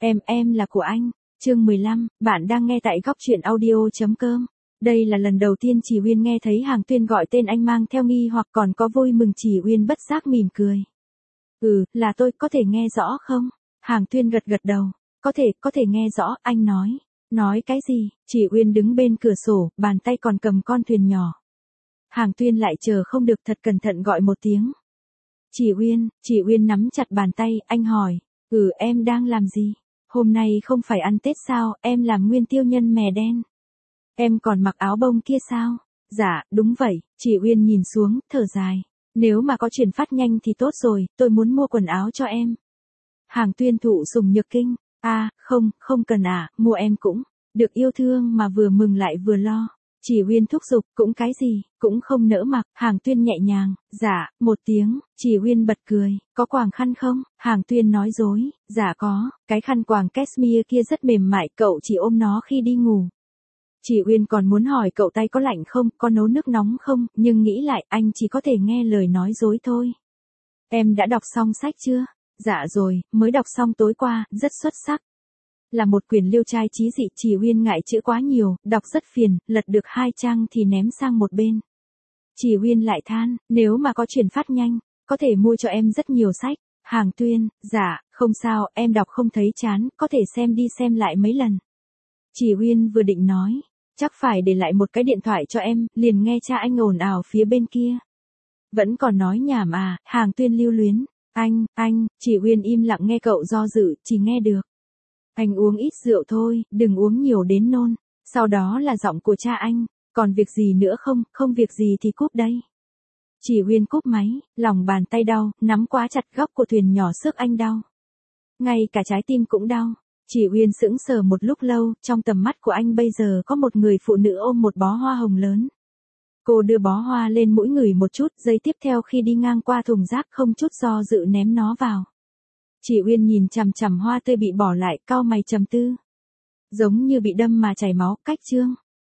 Em là của anh. Chương 15, bạn đang nghe tại góc truyện audio.com. Đây là lần đầu tiên Chỉ Uyên nghe thấy Hàng Tuyên gọi tên anh mang theo nghi hoặc còn có vui mừng. Chỉ Uyên bất giác mỉm cười. Là tôi, có thể nghe rõ không? Hàng Tuyên gật gật đầu. Có thể nghe rõ, anh nói. Nói cái gì? Chỉ Uyên đứng bên cửa sổ, bàn tay còn cầm con thuyền nhỏ. Hàng Tuyên lại chờ không được, thật cẩn thận gọi một tiếng. Chỉ Uyên nắm chặt bàn tay, anh hỏi. Em đang làm gì? Hôm nay không phải ăn Tết sao, em làm nguyên tiêu nhân mè đen. Em còn mặc áo bông kia sao? Dạ, đúng vậy. Chỉ Uyên nhìn xuống, thở dài. Nếu mà có chuyển phát nhanh thì tốt rồi, tôi muốn mua quần áo cho em. Hàng Tuyên thụ sùng nhược kinh. Không cần mua em cũng được yêu thương mà vừa mừng lại vừa lo. Chỉ Uyên thúc giục, cũng cái gì, cũng không nỡ mặc. Hàng Tuyên nhẹ nhàng, dạ, một tiếng. Chỉ Uyên bật cười, có quàng khăn không? Hàng Tuyên nói dối, dạ có, cái khăn quàng cashmere kia rất mềm mại, cậu chỉ ôm nó khi đi ngủ. Chỉ Uyên còn muốn hỏi cậu tay có lạnh không, có nấu nước nóng không, nhưng nghĩ lại anh chỉ có thể nghe lời nói dối thôi. Em đã đọc xong sách chưa? Dạ rồi, mới đọc xong tối qua, rất xuất sắc. Là một quyển liêu trai chí dị. Chỉ Uyên ngại chữ quá nhiều, đọc rất phiền, lật được 2 trang thì ném sang một bên. Chỉ Uyên lại than, nếu mà có chuyển phát nhanh, có thể mua cho em rất nhiều sách. Hàng Tuyên, dạ, không sao, em đọc không thấy chán, có thể xem đi xem lại mấy lần. Chỉ Uyên vừa định nói, chắc phải để lại một cái điện thoại cho em, liền nghe cha anh ồn ào phía bên kia. Vẫn còn nói nhảm Hàng Tuyên lưu luyến. Anh, Chỉ Uyên im lặng nghe cậu do dự, chỉ nghe được. Anh uống ít rượu thôi, đừng uống nhiều đến nôn. Sau đó là giọng của cha anh, còn việc gì nữa không, không việc gì thì cúp đây. Chỉ Uyên cúp máy, lòng bàn tay đau, nắm quá chặt góc của thuyền nhỏ sức anh đau. Ngay cả trái tim cũng đau. Chỉ Uyên sững sờ một lúc lâu, trong tầm mắt của anh bây giờ có một người phụ nữ ôm một bó hoa hồng lớn. Cô đưa bó hoa lên mũi người một chút, giây tiếp theo khi đi ngang qua thùng rác không chút do dự ném nó vào. Chỉ Uyên nhìn chằm chằm hoa tươi bị bỏ lại, cau mày trầm tư. Giống như bị đâm mà chảy máu, cách chương.